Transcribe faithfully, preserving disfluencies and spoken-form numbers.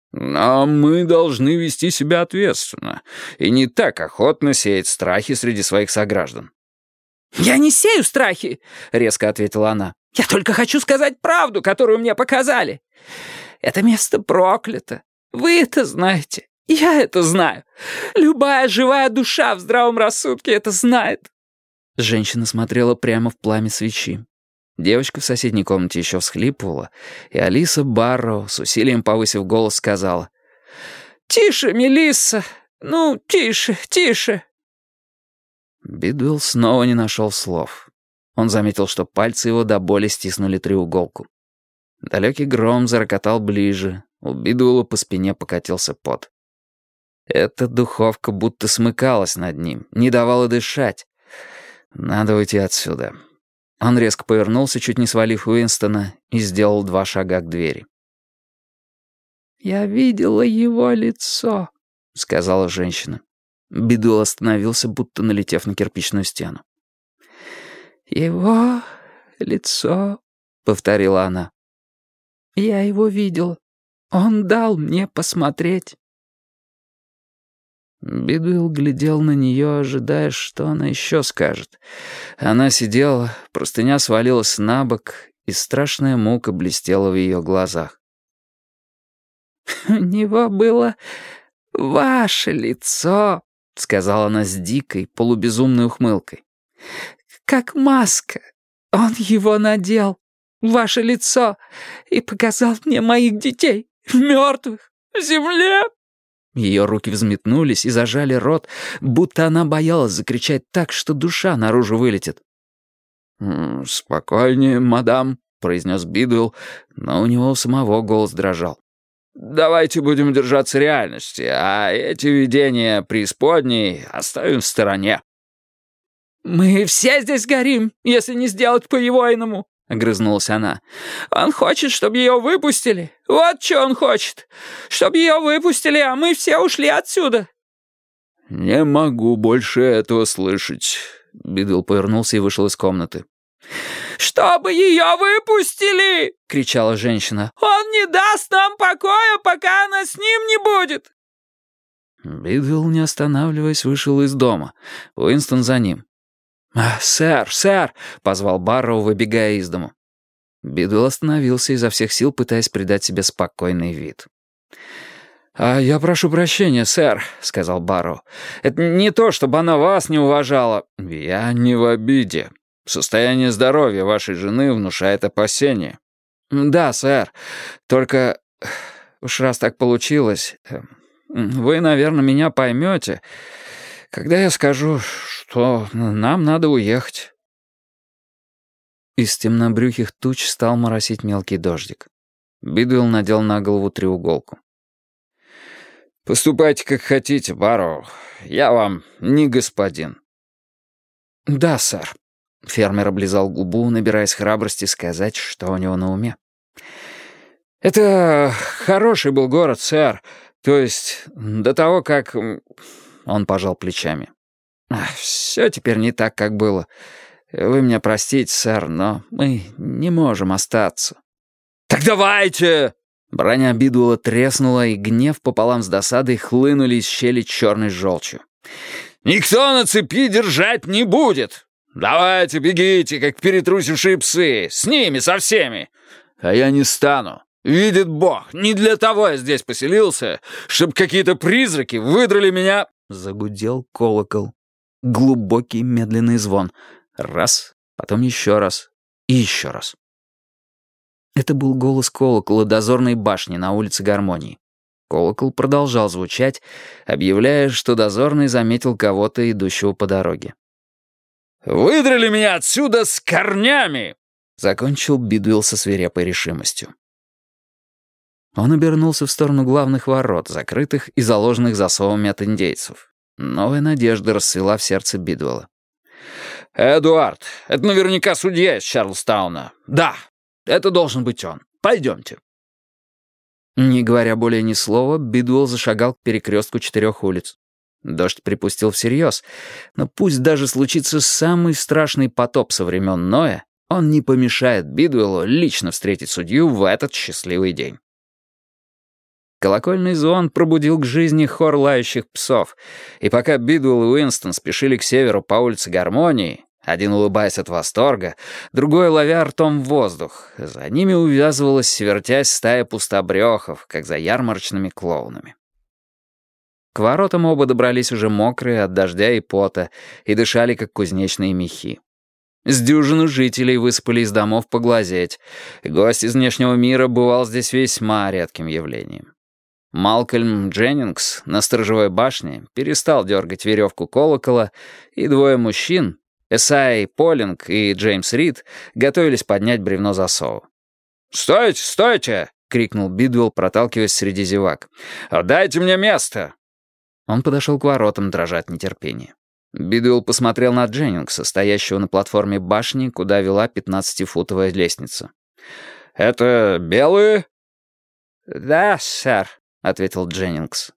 Но мы должны вести себя ответственно и не так охотно сеять страхи среди своих сограждан». «Я не сею страхи», — резко ответила она. «Я только хочу сказать правду, которую мне показали. Это место проклято. Вы это знаете. Я это знаю. Любая живая душа в здравом рассудке это знает». Женщина смотрела прямо в пламя свечи. Девочка в соседней комнате еще всхлипывала, и Алиса Барроу, с усилием повысив голос, сказала: «Тише, Мелисса! Ну, тише, тише!» Бидуэлл снова не нашел слов. Он заметил, что пальцы его до боли стиснули треуголку. Далекий гром зарокотал ближе, у Бидуэлла по спине покатился пот. Эта духовка будто смыкалась над ним, не давала дышать. Надо уйти отсюда. Он резко повернулся, чуть не свалив Уинстона, и сделал два шага к двери. «Я видела его лицо», — сказала женщина. Бидуэлл остановился, будто налетев на кирпичную стену. «Его лицо», — повторила она. «Я его видела. Он дал мне посмотреть». Бидуэлл глядел на нее, ожидая, что она еще скажет. Она сидела, простыня свалилась на бок, и страшная мука блестела в ее глазах. «У него было ваше лицо», — сказала она с дикой, полубезумной ухмылкой. «Как маска. Он его надел, ваше лицо, и показал мне моих детей, мертвых, в земле». Ее руки взметнулись и зажали рот, будто она боялась закричать так, что душа наружу вылетит. «Спокойнее, мадам», — произнес Бидуэлл, но у него у самого голос дрожал. «Давайте будем держаться реальности, а эти видения преисподней оставим в стороне». «Мы все здесь горим, если не сделать по-егойному», — огрызнулась она. «Он хочет, чтобы ее выпустили. Вот что он хочет. Чтобы ее выпустили, а мы все ушли отсюда». «Не могу больше этого слышать». Бидуэлл повернулся и вышел из комнаты. «Чтобы ее выпустили!» — кричала женщина. «Он не даст нам покоя, пока она с ним не будет!» Бидуэлл, не останавливаясь, вышел из дома. Уинстон за ним. «А, «Сэр, сэр!» — позвал Барроу, выбегая из дому. Бидуэлл остановился, изо всех сил пытаясь придать себе спокойный вид. «А я прошу прощения, сэр», — сказал Барроу. «Это не то, чтобы она вас не уважала. Я не в обиде. Состояние здоровья вашей жены внушает опасения». «Да, сэр. Только уж раз так получилось, вы, наверное, меня поймете, когда я скажу, что нам надо уехать». Из темнобрюхих туч стал моросить мелкий дождик. Бидуэлл надел на голову треуголку. «Поступайте, как хотите, Барроу. Я вам не господин». «Да, сэр». Фермер облизал губу, набираясь храбрости сказать, что у него на уме. «Это хороший был город, сэр. То есть до того, как...» Он пожал плечами. «Все теперь не так, как было. Вы меня простите, сэр, но мы не можем остаться». «Так давайте!» Броня Бидуэлла треснула, и гнев пополам с досадой хлынули из щели черной желчью. «Никто на цепи держать не будет! Давайте бегите, как перетрусившие псы, с ними, со всеми! А я не стану. Видит Бог, не для того я здесь поселился, чтобы какие-то призраки выдрали меня...» Загудел колокол. Глубокий медленный звон. Раз, потом еще раз и еще раз. Это был голос колокола дозорной башни на улице Гармонии. Колокол продолжал звучать, объявляя, что дозорный заметил кого-то, идущего по дороге. «Выдрали меня отсюда с корнями!» — закончил Бидуэлл со свирепой решимостью. Он обернулся в сторону главных ворот, закрытых и заложенных засовами от индейцев. Новая надежда расцвела в сердце Бидуэлла. «Эдуард, это наверняка судья из Чарльстауна. Да, это должен быть он. Пойдемте». Не говоря более ни слова, Бидуэлл зашагал к перекрестку четырех улиц. Дождь припустил всерьез, но пусть даже случится самый страшный потоп со времен Ноя, он не помешает Бидуэллу лично встретить судью в этот счастливый день. Колокольный звон пробудил к жизни хор лающих псов, и пока Бидуэлл и Уинстон спешили к северу по улице Гармонии, один улыбаясь от восторга, другой ловя ртом воздух, за ними увязывалась, вертясь, стая пустобрехов, как за ярмарочными клоунами. К воротам оба добрались уже мокрые от дождя и пота и дышали, как кузнечные мехи. С дюжину жителей высыпали из домов поглазеть. Гость из внешнего мира бывал здесь весьма редким явлением. Малкольм Дженнингс на сторожевой башне перестал дергать веревку колокола, и двое мужчин, Эсай Полинг и Джеймс Рид, готовились поднять бревно засова. «Стойте, стойте!» — крикнул Бидуэлл, проталкиваясь среди зевак. «Дайте мне место!» Он подошел к воротам, дрожа от нетерпения. Бидуэлл посмотрел на Дженнингса, стоящего на платформе башни, куда вела пятнадцатифутовая лестница. «Это белые?» «Да, сэр», — ответил Дженнингс.